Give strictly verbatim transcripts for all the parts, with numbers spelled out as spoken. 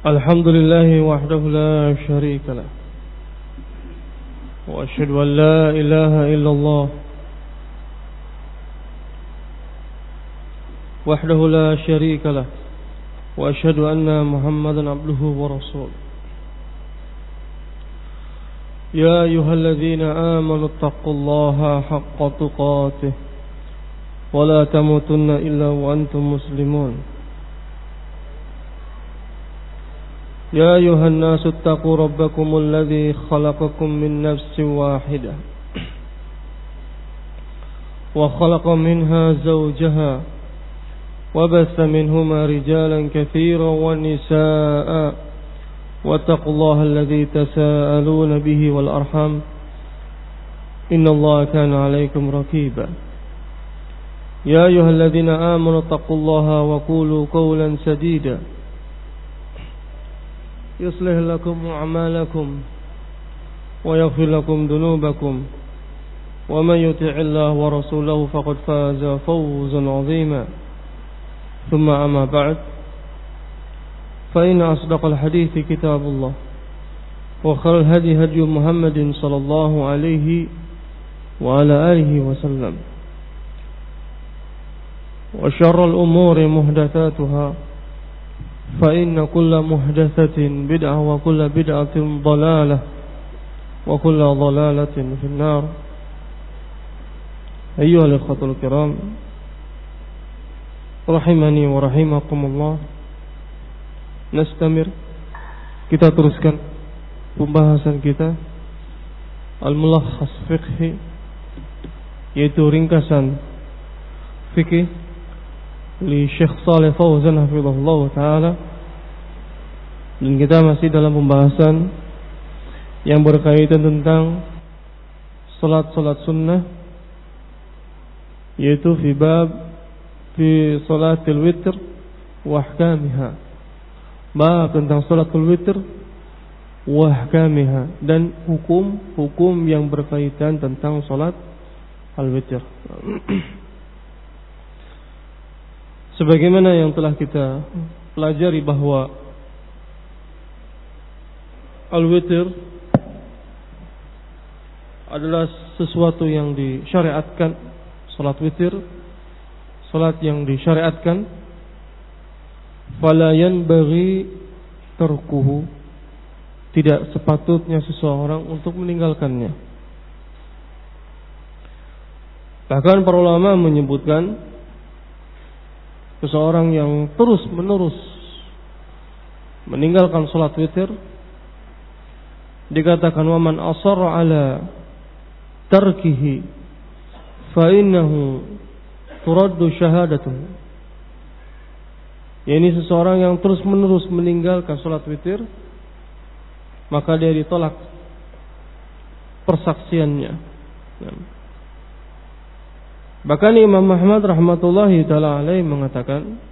الحمد لله وحده لا شريك له وأشهد أن لا إله إلا الله وحده لا شريك له وأشهد أن محمدا عبده ورسوله يا أيها الذين آمنوا اتقوا الله حق تقاته ولا تموتن إلا وأنتم مسلمون يا أيها الناس اتقوا ربكم الذي خلقكم من نفس واحدة وخلق منها زوجها وبث منهما رجالا كثيرا ونساء واتقوا الله الذي تساءلون به والأرحام إن الله كان عليكم رقيبا يا أيها الذين آمنوا اتقوا الله وقولوا قولا سديدا يصلح لكم أعمالكم ويغفر لكم ذنوبكم ومن يطع الله ورسوله فقد فاز فوزا عظيما ثم أما بعد فإن أصدق الحديث كتاب الله وخير الهدي هدي محمد صلى الله عليه وعلى آله وسلم وشر الأمور محدثاتها فإن كل محدثة بدعة وكل بدعة ضلالة وكل ضلالة في النار. أيها الأخوة الكرام rahimani wa rahimakumullah, nastamir, kita teruskan pembahasan kita Al-Mulakhas Fiqhi, yaitu ringkasan fikih li Syekh Shalih Fauzan hafizahullah ta'ala. Dan kita masih dalam pembahasan yang berkaitan tentang salat-salat sunnah, yaitu fi bab fi salatil witr wa ahkamiha, bab tentang salatul witr wa ahkamiha, dan hukum-hukum yang berkaitan tentang salat al-witr. Sebagaimana yang telah kita pelajari bahwa al-witr adalah sesuatu yang disyariatkan, salat witir, salat yang disyariatkan, fala yanbaghi tarkuhu, tidak sepatutnya seseorang untuk meninggalkannya. Bahkan para ulama menyebutkan seseorang yang terus menerus meninggalkan salat witir dikatakan waman asarra ala tarkihi fa innahu turaddu syahadatuhu, yakni seseorang yang terus menerus meninggalkan salat witir maka dia ditolak persaksiannya. Bahkan Imam Ahmad rahmatullahi ta'ala alaih mengatakan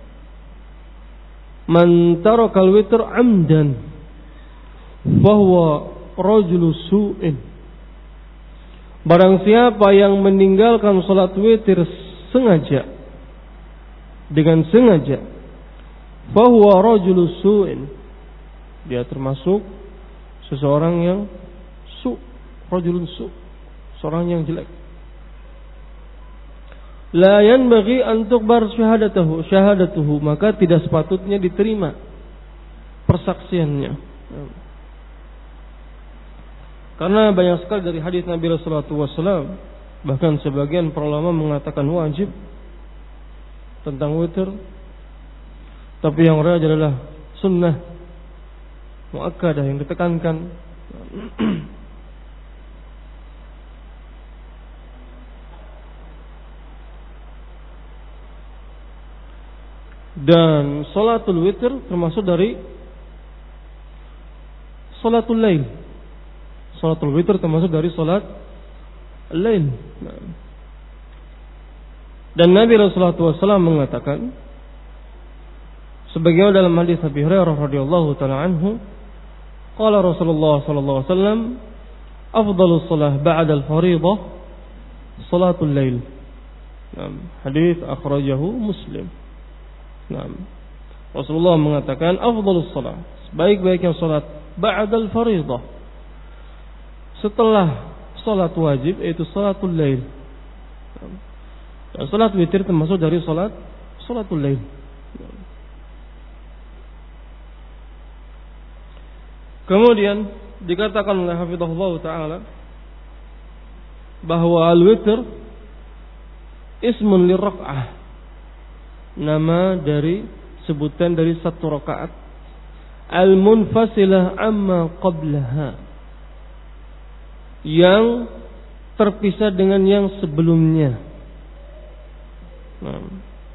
man tarakal witr amdan fahuwa rajulu su'in, barang siapa yang meninggalkan salat witir sengaja, dengan sengaja, fahuwa rajulu su'in, dia termasuk seseorang yang su', rajulun su', seorang yang jelek. La yanbaghi an tuqbar syahadatuhu syahadatuhu, maka tidak sepatutnya diterima persaksiannya. Karena banyak sekali dari hadis Nabi sallallahu alaihi wasallam, bahkan sebagian para ulama mengatakan wajib tentang witir, tapi yang rajih adalah sunnah muakkadah yang ditekankan. Dan salatul witir termasuk dari salatul lail. Salatul witir termasuk dari salat lail. Dan Nabi Rasulullah shallallahu alaihi wasallam mengatakan, sebagaimana dalam hadis Abi Hurairah radhiyallahu taala anhu, qala Rasulullah sallallahu alaihi wasallam, afdhalus shalah ba'da al-fariidah salatul lail. Hadis akhrajahu Muslim. Nah, Rasulullah mengatakan afdhalus shalah, Baik-baiknya salat ba'dal fardhah, setelah salat wajib, yaitu salatul lail. Dan salat witir termasuk dari salat salatul lail. Kemudian dikatakan oleh hafizahullah taala bahwa al-witr ismun lirraq'ah, nama dari sebutan dari satu rakaat, al-munfasilah amma qablaha, yang terpisah dengan yang sebelumnya. Nah,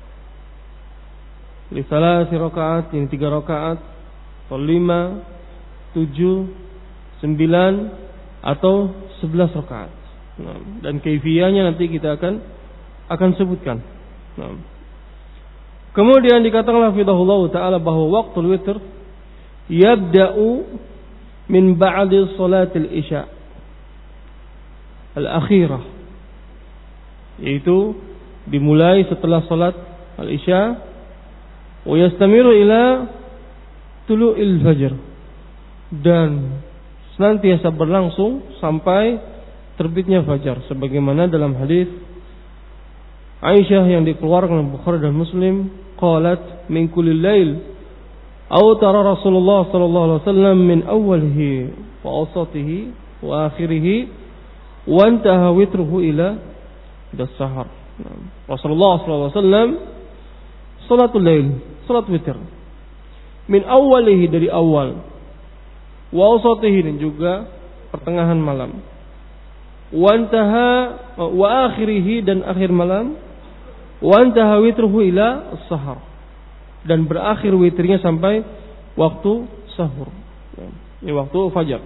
li salasi rakaat, yang tiga rakaat, atau lima, tujuh, sembilan, atau sebelas rakaat. Nah, dan kaifiyahnya nanti kita akan akan sebutkan. Nah, kemudian dikatakan hafizahullah taala bahwa waktu witr yabda'u min ba'di salatil isya al-akhirah, yaitu dimulai setelah salat al-isya, wa yastamiru ila tulu'il fajr, dan senantiasa berlangsung sampai terbitnya fajar, sebagaimana dalam hadis Aisyah yang dikeluarkan oleh Bukhari dan Muslim, qalat min kulli lail aw tara Rasulullah sallallahu alaihi wasallam min awwalihi wa awsatihi wa akhirih wa intaha witruhu ila ila sahar. Rasulullah sallallahu alaihi wasallam salatul lail, salat witir, min awwalihi, dari awal, wa awsatihi, dan juga pertengahan malam, wa intaha wa akhirih, dan akhir malam, wa intaha witruhu ila as-sahar, dan berakhir witirnya sampai waktu sahur. Ini waktu fajar.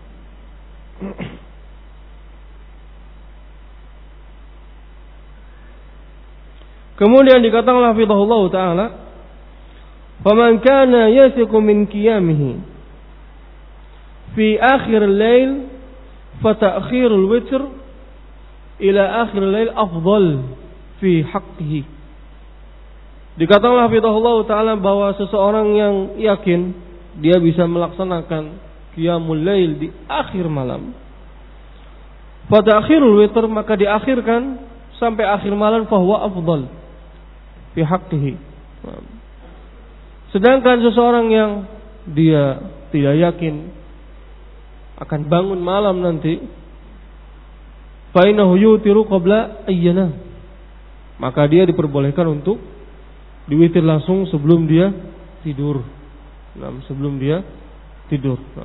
Kemudian dikatakan hafizahullah taala, faman kana yasiqu min qiyamihi fi akhir al-lail fa ta'khirul witr ila akhir al-lail afdal fi haqqihi. Dikatakan hafizahullah taala bahwa seseorang yang yakin dia bisa melaksanakan qiyamul lail di akhir malam, fa ta'khirul witr, maka diakhirkan sampai akhir malam, fa huwa afdal fi haqqihi. Sedangkan seseorang yang dia tidak yakin akan bangun malam nanti, fa innahu yutiru qabla ayyana, maka dia diperbolehkan untuk diwitir langsung sebelum dia tidur. Nah, sebelum dia tidur. Nah,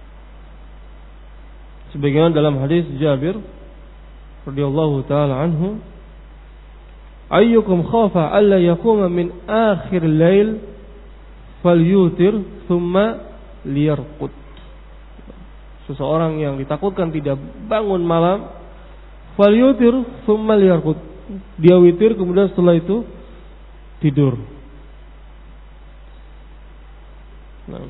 sebagaimana dalam hadis Jabir radhiyallahu taala anhu, ayyukum khafa alla yaquma min akhir lail falyutir thumma liyarqud. Seseorang yang ditakutkan tidak bangun malam, falyutir thumma liyarqud, dia witir kemudian setelah itu tidur. Nah,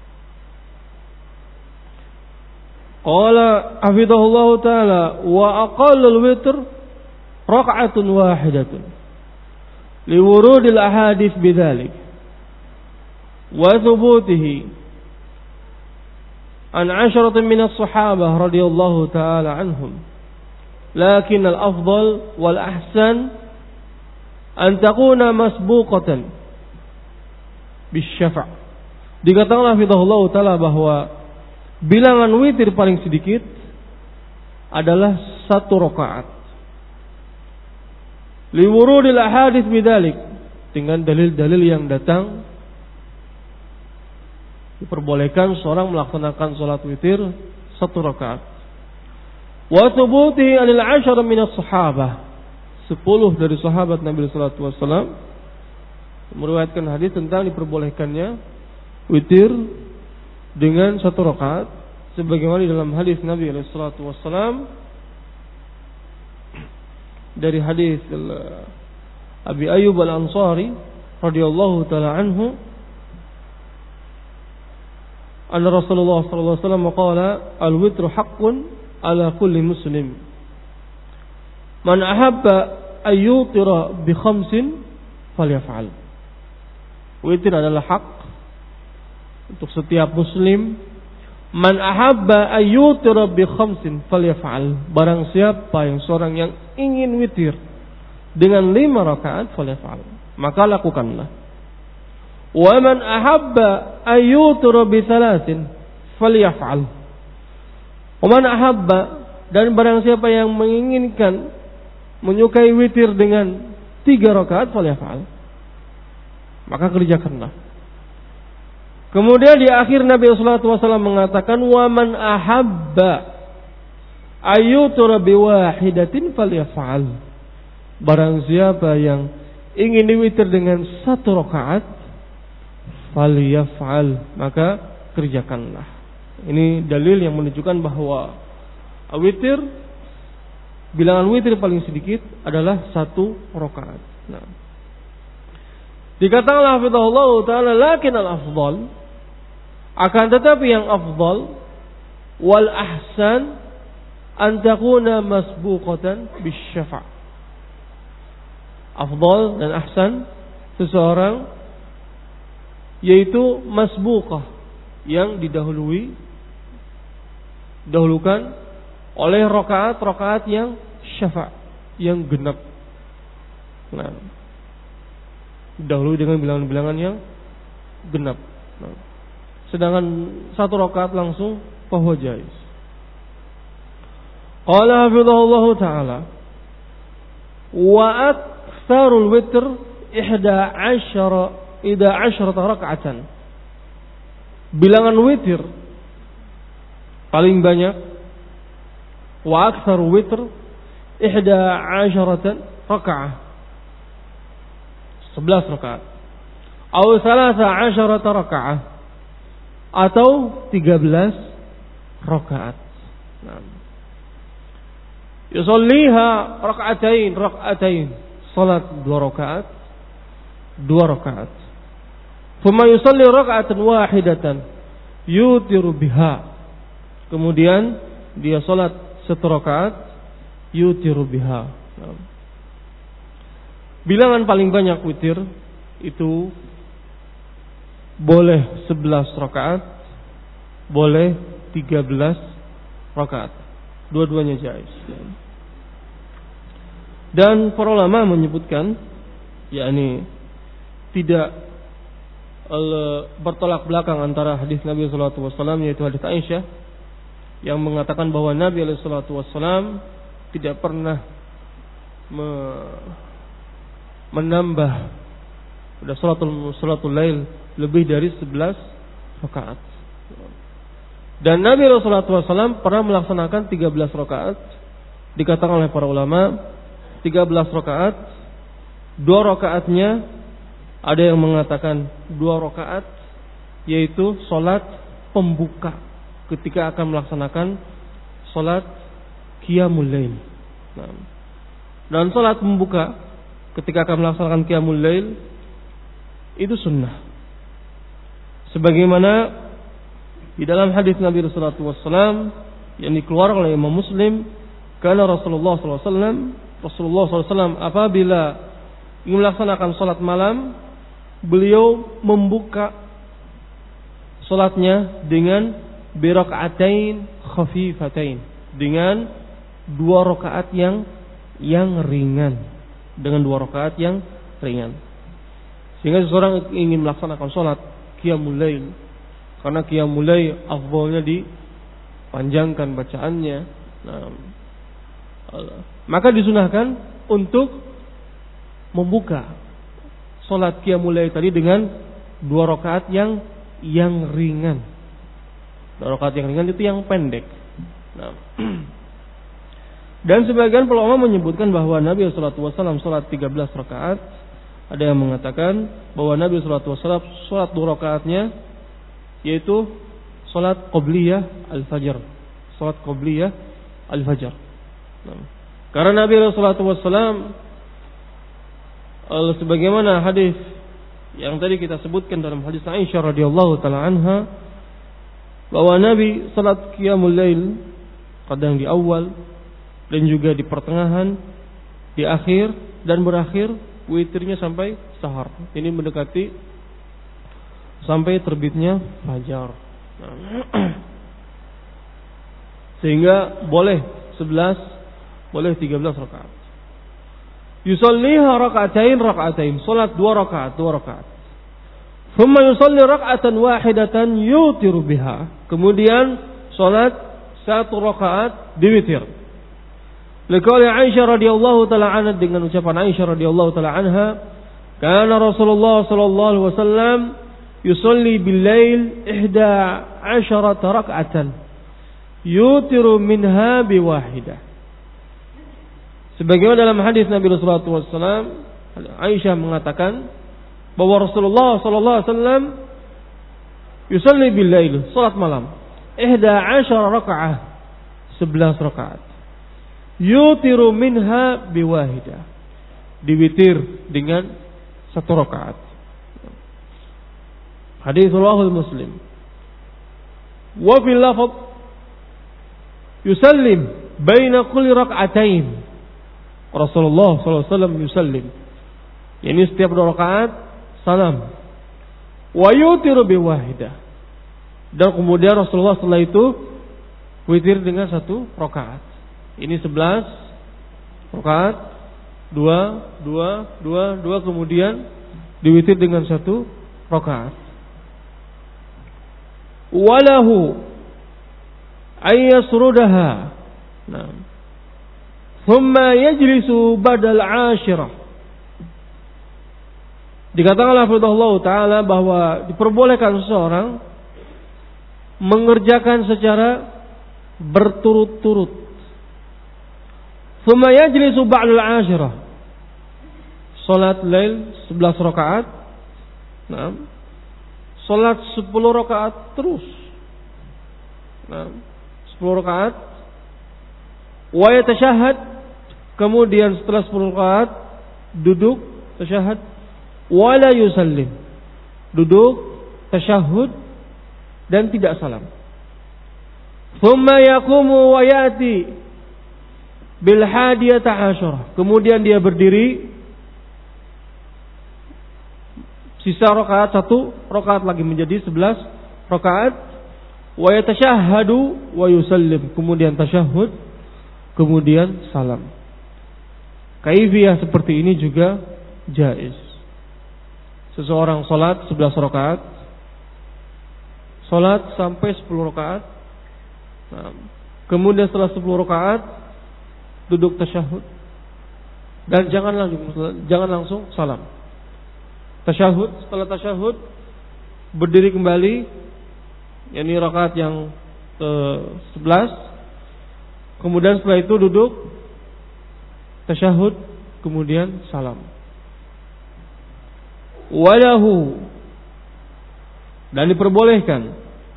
qala hafizahullah taala wa aqallul witr raka'atun wahidatun liwurudil ahadits bidzalik wa thubutihi an asharatin min as-sahabah radhiyallahu ta'ala anhum, lakin al-afdal wal ahsan an takuna masbuqatan bisyafa'. Dikatakan hafizahullah ta'ala bahwa bilangan witir paling sedikit adalah satu rakaat, liwurudil ahadits bidzalik, dengan dalil-dalil yang datang diperbolehkan seorang melaksanakan salat witir satu rakaat. Wa thubutihi anil ashar min as-sahabah, sepuluh dari sahabat Nabi sallallahu alaihi wasallam meriwayatkan hadis tentang diperbolehkannya witir dengan satu rakaat, sebagaimana dalam hadis Nabi sallallahu alaihi wasallam dari hadis Abi Ayyub al-Ansari radhiyallahu taala anhu, anna Rasulullah sallallahu alaihi wasallam qala al-witru haqqun ala kulli muslim man ahabba an yutira bi khamsin falyaf'al. Witir adalah hak untuk setiap muslim, man ahabba ayyutira bi khamsin falyaf'al. Barang siapa yang seorang yang ingin witir dengan lima rakaat, falyaf'al, maka lakukanlah. Wa man ahabba ayyutira bi thalathin falyaf'al. Wa man ahabba, dan barang siapa yang menginginkan menyukai witir dengan tiga rakaat, falyaf'al, maka kerjakanlah. Kemudian di akhir Nabi sallallahu alaihi wasallam mengatakan, wa man ahabba ayyutura biwahidatin falyaf'al. Barang siapa yang ingin diwitir dengan satu rakaat, falyaf'al, maka kerjakanlah. Ini dalil yang menunjukkan bahwa witir, bilangan witir paling sedikit adalah satu rakaat. Nah, dikatakan hafizahullah ta'ala, lakin al-afdal, akan tetapi yang afdal, wal ahsan, an takuna masbuqatan bisyafa'. Afdal dan ahsan seseorang yaitu masbuqah, yang didahului, dahulukan oleh rakaat-rakaat yang syafa', yang genap. Nah, dahului dengan bilangan-bilangan yang genap. Nah, sedangkan satu rakaat langsung fahuwa jaiz. Qala hafizahullah ta'ala, wa aktsarul witr ihda asyara ida asyrata raka'atan. Bilangan witir paling banyak, wa aktsarul witr ihda asyaratan raka'ah, sebelas rakaat. Atau salasa asyarata raka'ah, atau tiga belas rakaat. Nah, yusalliha raka'atain raka'atain, salat dua rakaat, dua rakaat. Thumma yusalli raka'atan wahidatan yutiru biha. Kemudian dia salat satu rakaat, yutiru biha. Nah, bilangan paling banyak witir itu boleh sebelas rakaat, boleh tiga belas rakaat. Dua-duanya jaiz. Dan para ulama menyebutkan, yakni tidak bertolak belakang antara hadis Nabi sallallahu alaihi wasallam, yaitu hadis Aisyah yang mengatakan bahwa Nabi sallallahu alaihi wasallam tidak pernah me, menambah pada salatul salatul lail lebih dari sebelas rakaat. Dan Nabi sallallahu alaihi wasallam pernah melaksanakan tiga belas rakaat. Dikatakan oleh para ulama, tiga belas rakaat, dua rakaatnya ada yang mengatakan dua rakaat yaitu salat pembuka ketika akan melaksanakan salat qiyamul lail. Nah, dan salat pembuka ketika akan melaksanakan qiyamul lail itu sunnah. Sebagaimana di dalam hadis Nabi sallallahu alaihi wasallam yang dikeluarkan oleh Imam Muslim, karena Rasulullah sallallahu alaihi wasallam Rasulullah sallallahu alaihi wasallam apabila ingin melaksanakan salat malam, beliau membuka salatnya dengan biraka'atain khafifatain, dengan dua rakaat yang yang ringan, dengan dua rakaat yang ringan. Sehingga seseorang ingin melaksanakan salat qiyamul lail, karena qiyamul lail afdhalnya dipanjangkan bacaannya. Nah, maka disunahkan untuk membuka salat qiyamul lail tadi dengan dua rakaat yang yang ringan. Dua rakaat yang ringan itu yang pendek. Nah, dan sebagian ulama menyebutkan bahwa Nabi sallallahu alaihi wasallam salat tiga belas rakaat. Ada yang mengatakan bahwa Nabi sallallahu alaihi wasallam salat dua rakaatnya yaitu salat qabliyah al-fajr. Salat qabliyah al-fajr. Nah, karena Nabi sallallahu alaihi wasallam sebagaimana hadis yang tadi kita sebutkan dalam hadis Aisyah radhiyallahu taala anha, bahwa Nabi salat qiyamul lail kadang di awal dan juga di pertengahan, di akhir dan berakhir witirnya sampai sahar. Ini mendekati sampai terbitnya fajar. Sehingga boleh sebelas, boleh tiga belas rakaat. Yusalliha raka'atain raka'atain, salat dua rakaat, dua rakaat. Thumma yusalli raka'atan wahidatan yutiru biha. Kemudian salat satu rakaat diwitir. Liqauli Aisyah radhiyallahu taala anha, dengan ucapan Aisyah radhiyallahu taala anha, kana Rasulullah sallallahu alaihi wasallam yusalli bil-lail ihda asharata rak'atan yutiru minha biwahidah. Sebagaimana dalam hadis Nabi sallallahu alaihi wasallam, Aisyah mengatakan bahwa Rasulullah sallallahu alaihi wasallam yusalli bil-lail, salat malam, ihda asyara raka'ah, sebelas rakaat. Yutiru minha biwahidah, diwitir dengan satu rakaat. Hadis riwayat Muslim. Wa fil lafz yusallim baina kulli rak'atain. Rasulullah sallallahu alaihi wasallam yusallim. Yani setiap dua rakaat salam. Wa yutiru biwahidah. Dan kemudian Rasulullah setelah itu witir dengan satu rakaat. Ini sebelas rakaat, dua, dua, dua, dua, kemudian diwitir dengan satu rakaat. Walahu ayyasrudaha. Nah. Thumma yajlisu badal ashirah. Dikatakan oleh Allah Ta'ala bahwa diperbolehkan seseorang mengerjakan secara berturut-turut. Thumma yajlisu ba'dal ashirah. Salat lail sebelas rakaat. Nah. Salat sepuluh rakaat terus. Nah, sepuluh rakaat. Wa yatashahhad. Kemudian setelah sepuluh rakaat duduk tasyahhud wa la yusallim. Duduk tasyahhud dan tidak salam. Thumma yaqumu wa yati bil hadiyata asyarah. Kemudian dia berdiri, sisa rakaat satu, rakaat lagi menjadi sebelas rakaat. Wa yatashahhadu wa yusallim. Kemudian tasyahhud, kemudian salam. Kaifiyah seperti ini juga jaiz. Seseorang salat sebelas rakaat, salat sampai sepuluh rakaat. Nah, kemudian setelah sepuluh rakaat duduk tasyahud dan jangan langsung jangan langsung salam. Tasyahud, setelah tasyahud berdiri kembali, yakni rakaat yang ke sebelas. Kemudian setelah itu duduk tasyahud, kemudian salam. Walahu, dan diperbolehkan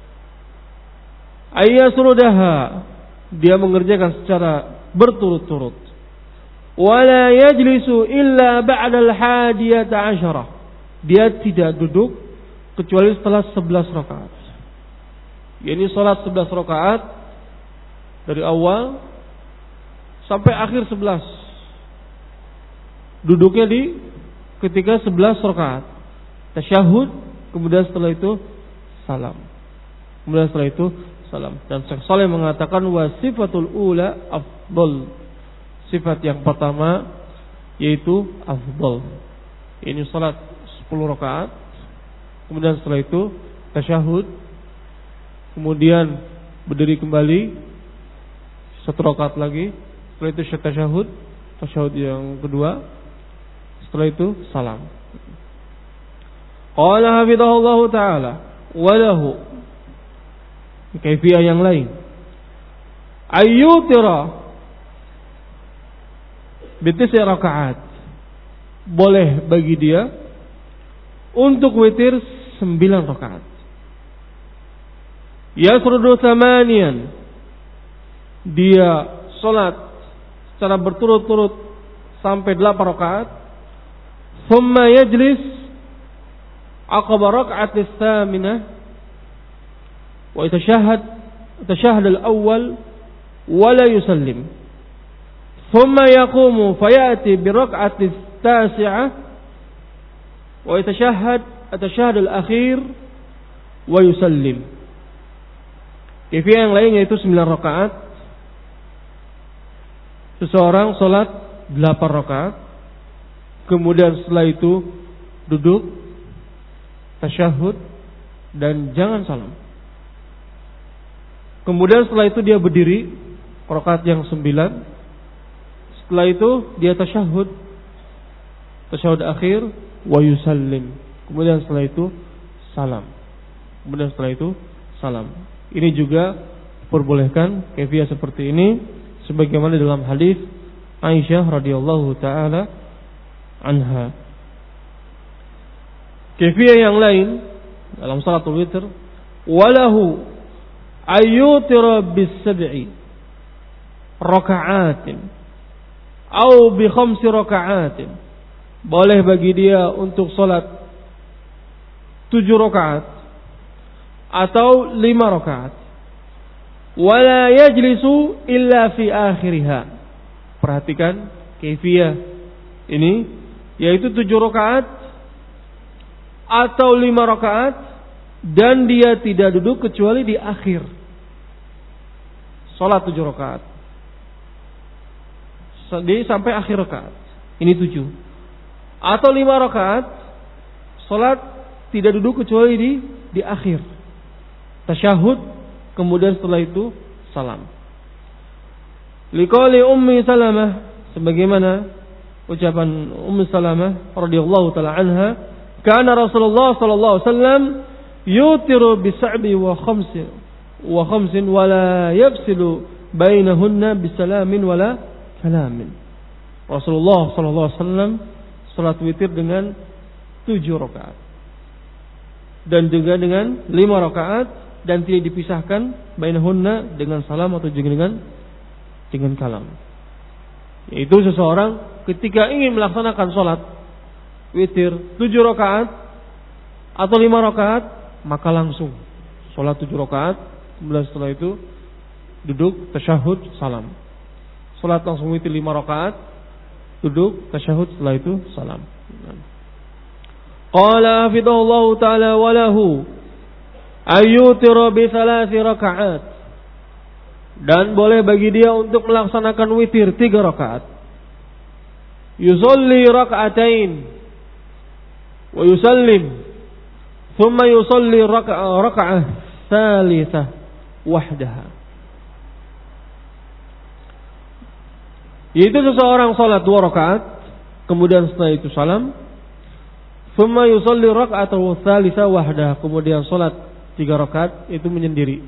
ayyasrudaha, dia mengerjakan secara berturut-turut. Wala yajlisu illa ba'dal hadiyata asyarah, dia tidak duduk kecuali setelah sebelas rakaat. Ini salat sebelas rakaat dari awal sampai akhir sebelas. Duduknya di ketika sebelas rakaat. Tasyahud, kemudian setelah itu salam. Kemudian setelah itu salam. Dan Syekh Shalih mengatakan wasifatul ula afdal. Sifat yang pertama yaitu afdal. Ini salat sepuluh rakaat. Kemudian setelah itu tasyahud. Kemudian berdiri kembali satu rakaat lagi. Setelah itu tasyahud, tasyahud yang kedua. Setelah itu salam. Qala hafidhahullahu ta'ala walahu, kaifiyah yang lain, ayyutira bitis'i rakaat, boleh bagi dia untuk witir sembilan rakaat. Yasrudu thamanian, dia salat secara berturut-turut sampai delapan rakaat. Thumma yajlis aqaba rak'atis tsaminah wa yatashahhad tashahhud al-awwal wa la yusallim. Thumma yaqumu fayati bi rak'atis tasi'ah wa yatashahhad at-tashahhud al-akhir wa yusallim. Kaifiyah yang lain yaitu sembilan rakaat. Seseorang salat delapan rakaat, kemudian setelah itu duduk, tasyahud, dan jangan salam. Kemudian setelah itu dia berdiri, rakaat yang sembilan. Setelah itu dia tasyahud, tasyahud akhir, wa yusallim. Kemudian setelah itu salam. Kemudian setelah itu salam. Ini juga perbolehkan kaifiyah seperti ini, sebagaimana dalam hadis Aisyah radhiyallahu taala anha. Kaifiyah yang lain dalam salatul witr, walahu ayyutira bis sab'i raka'atin atau bi khamsi raka'atin. Boleh bagi dia untuk salat tujuh rakaat atau lima rakaat. Wala yajlisu illa fi akhiriha. Perhatikan kaifiyah ini, yaitu tujuh rakaat atau lima rakaat, dan dia tidak duduk kecuali di akhir salat tujuh rakaat, sampai akhir rakaat. Ini tujuh. Atau lima rakaat, salat tidak duduk kecuali di di akhir, tasyahud, kemudian setelah itu salam. Liqauli Ummi Salamah, sebagaimana ucapan Ummi Salamah radhiyallahu taala anha, kana Rasulullah sallallahu alaihi wasallam yutiru bi sab'i wa khamsin wa khamsin wa la yafsilu bainahunna bi salamin wala kalamin. Rasulullah sallallahu alaihi wasallam salat witir dengan tujuh rakaat dan juga dengan lima rakaat, dan tidak dipisahkan bainahunna dengan salam atau juga dengan dengan kalam. Yaitu seseorang ketika ingin melaksanakan salat witir tujuh rakaat atau lima rakaat, maka langsung salat tujuh rakaat, kemudian setelah itu duduk, tasyahud, salam. Salat langsung witir lima rakaat, duduk, tasyahud, setelah itu salam. Qala hafidhahullahu ta'ala wa lahu ayyutira bi thalathi raka'at, dan boleh bagi dia untuk melaksanakan witir tiga rakaat. Yusalli raka'atain wa yusallim, thumma yusalli raka'ah raka'ah thalithah wahdaha. Yaitu seseorang salat dua rakaat, kemudian setelah itu salam. Thumma yusalli raka'atan tsalitsah wahdaha, kemudian salat tiga rakaat itu menyendiri.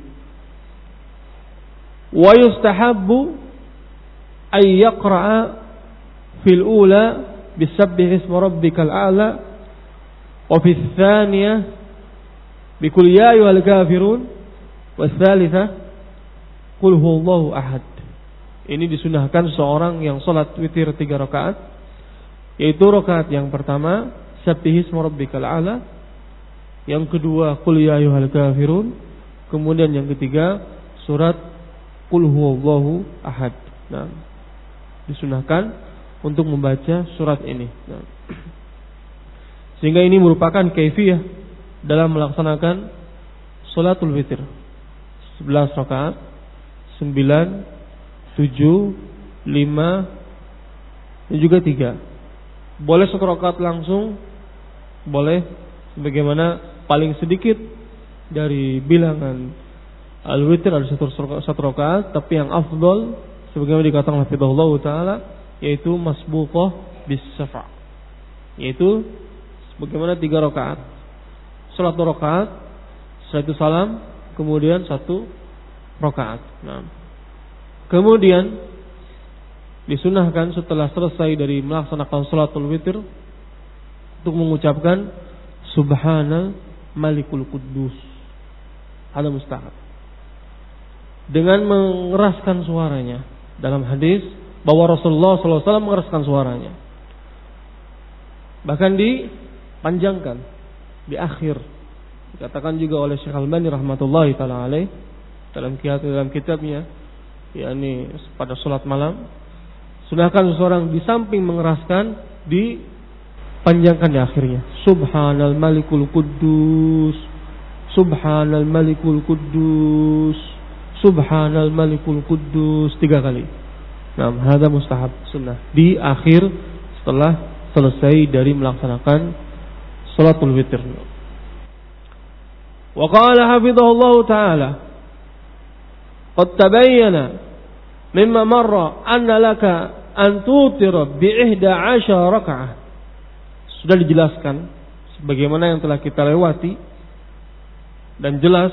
Wa yustahabbu ay yaqra'a fil ula bisabbih isma rabbikal a'la wa fil tsaniyah bikul ya ayyuhal kafirun wa tsalitsah qul huwallahu ahad. Ini disunahkan seorang yang salat witir tiga rakaat, yaitu rakaat yang pertama sabbih isma rabbikal a'la, yang kedua qul ya ayyuhal kafirun, kemudian yang ketiga surat qul huwallahu ahad. Nah, disunahkan untuk membaca surat ini. Nah, sehingga ini merupakan kaifiyah dalam melaksanakan salatul witir. sebelas rakaat, sembilan, tujuh, lima, dan juga tiga. Boleh satu rakaat langsung, boleh sebagaimana paling sedikit dari bilangan al-witir ada satu, satu rakaat, tapi yang afdal sebagaimana dikatakan hafizahullah taala yaitu masbuqah bis syafa', yaitu sebagaimana tiga rakaat, salat dua rakaat, setelah itu salam, kemudian satu rakaat. Nah, kemudian disunahkan setelah selesai dari melaksanakan salatul witir untuk mengucapkan subhana malikul quddus. Ada mustahab dengan mengeraskan suaranya. Dalam hadis bahwa Rasulullah sallallahu alaihi wasallam mengeraskan suaranya, bahkan dipanjangkan di akhir. Dikatakan juga oleh Syekh Al-Albani rahmatullahi taala alaih dalam kitab dalam kitabnya yakni pada salat malam, sunahkan seseorang di samping mengeraskan dipanjangkan di akhirnya. Subhanal malikul quddus Subhanal Malikul Quddus, Subhanal Malikul Quddus tiga kali. Nah, hada mustahab sunnah di akhir setelah selesai dari melaksanakan salatul witir. Wa qala hafizahullah ta'ala, qad tabayyana mimma marra anna laka an tutira bi ihda asyara raka'ah. Sudah dijelaskan sebagaimana yang telah kita lewati dan jelas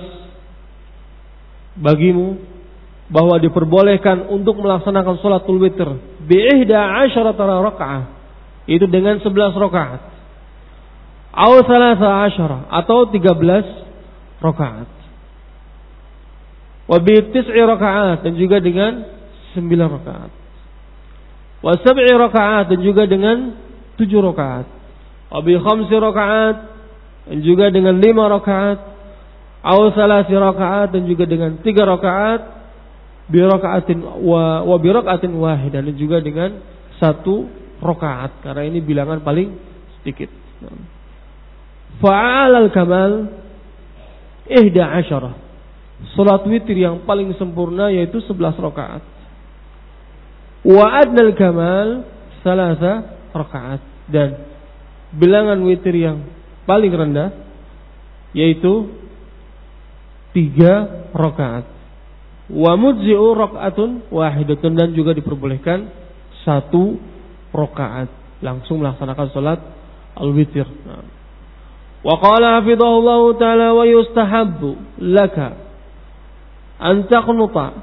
bagimu bahwa diperbolehkan untuk melaksanakan salatul witir bi ihda asyara raka'ah, itu dengan sebelas rakaat. Aw salasa asyara, atau tiga belas rakaat. Wa bi tis'i rakaat, dan juga dengan sembilan rakaat. Wa sab'i rakaat, dan juga dengan tujuh rakaat. Wa bi khamsi rakaat, dan juga dengan lima rakaat. Aw salasi rakaat, dan juga dengan tiga rakaat. Bi rakaatin wa wa bi rakaatin wahidah, dan juga dengan satu rakaat, karena ini bilangan paling sedikit. Fa'alal kamal ihda asyara. Salat witir yang paling sempurna yaitu sebelas rakaat. Wa adnal kamal salasa rakaat, dan bilangan witir yang paling rendah yaitu tiga rakaat. Wa mujzi'u rak'atun wahidatun, dan juga diperbolehkan satu rakaat langsung melaksanakan salat al-witir. Wa qala hafizahullahu ta'ala, wa yustahabbu laka an taqnuta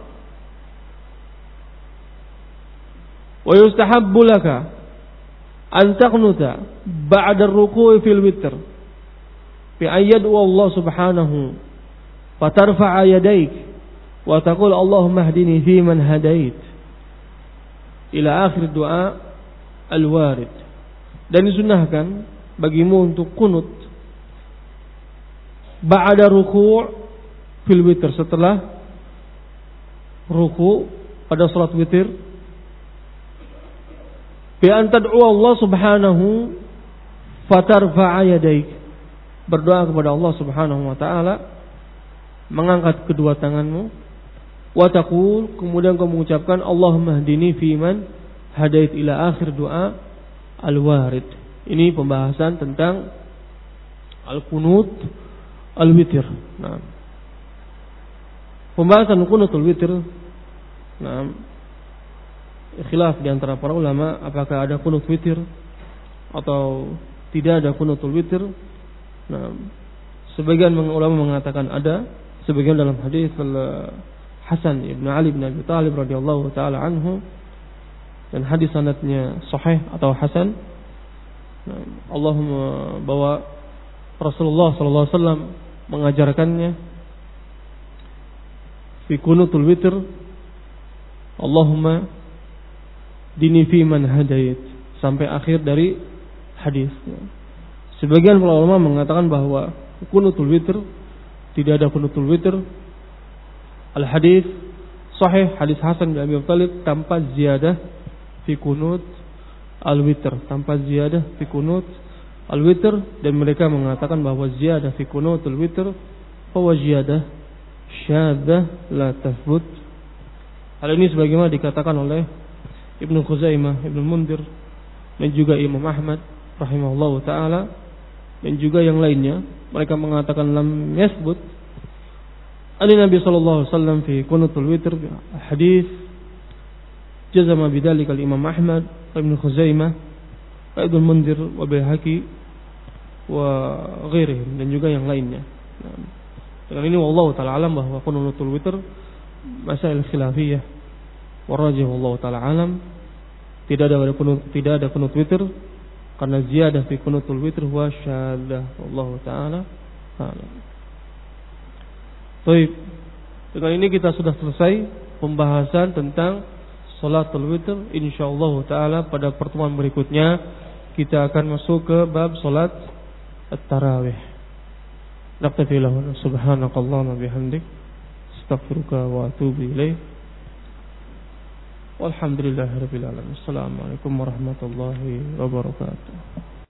wa yustahabbu laka an taqnuta ba'da ar-ruku'i fil witr bi ayyadu Allah subhanahu fa tarfa'a yadayk wa taqul Allahumma hdini fi man hadait ila akhir doa al-warid. Dan disunnahkan bagimu untuk kunut ba'da ruku' fil witr, setelah ruku' pada salat witir, bi an tad'u Allah subhanahu fatarfa'a yadaik, berdoa kepada Allah subhanahu wa ta'ala, mengangkat kedua tanganmu, wa taqul, kemudian kau mengucapkan Allahumma hdini fi man hadait ila akhir doa al-warid. Ini pembahasan tentang al-qunut al-witir. Nah, pembahasan qunutul witir, nah, khilaf di antara para ulama apakah ada qunut witir atau tidak ada qunutul witir. Nah, sebagian ulama mengatakan ada, sebagian dalam hadis Hasan ibn Ali bin Abi Thalib radhiyallahu taala anhu, dan hadis sanadnya sahih atau hasan. Nah, Allahumma, bahwa Rasulullah sallallahu alaihi wasallam mengajarkannya fi qunutul witr, Allahumma dini fi man hadait, sampai akhir dari hadis. Sebagian para ulama mengatakan bahwa qunutul witr tidak ada qunutul witr. Al hadis sahih, hadis Hasan bin Abi Thalib, tanpa ziyadah fi qunut al witr, tanpa ziyadah fi qunut al witr, dan mereka mengatakan bahwa ziyadah fi qunut al witr huwa ziyadah syadzah la tathbut. Hal ini sebagaimana dikatakan oleh Ibnu Khuzaimah, Ibnu Mundir, dan juga Imam Ahmad rahimahullahu taala, dan juga yang lainnya. Mereka mengatakan lam yasbut Ali Nabi sallallahu alaihi wasallam fi qunutul witr hadis jazama bidzalika al-Imam Ahmad wa Ibnu Khuzaimah wa Ibnu Mundir wa Baihaqi wa ghairihim, dan juga yang lainnya. Nah, dengan ini wallahu taala alam bahwa qunutul witr masail khilafiyah, wa rajih wallahu taala alam, tidak ada qunut, tidak ada qunut witr, karena ziyadah fi qunutul witr huwa syadzah, wallahu taala alam. Baik, dengan ini kita sudah selesai pembahasan tentang salatul witr. Insyaallah taala pada pertemuan berikutnya kita akan masuk ke bab salat at-tarawih. Naqtafi lahu subhanakallahumma bihamdik astaghfiruka wa atubu ilaik. Walhamdulillahirabbil alamin. Assalamualaikum warahmatullahi wabarakatuh.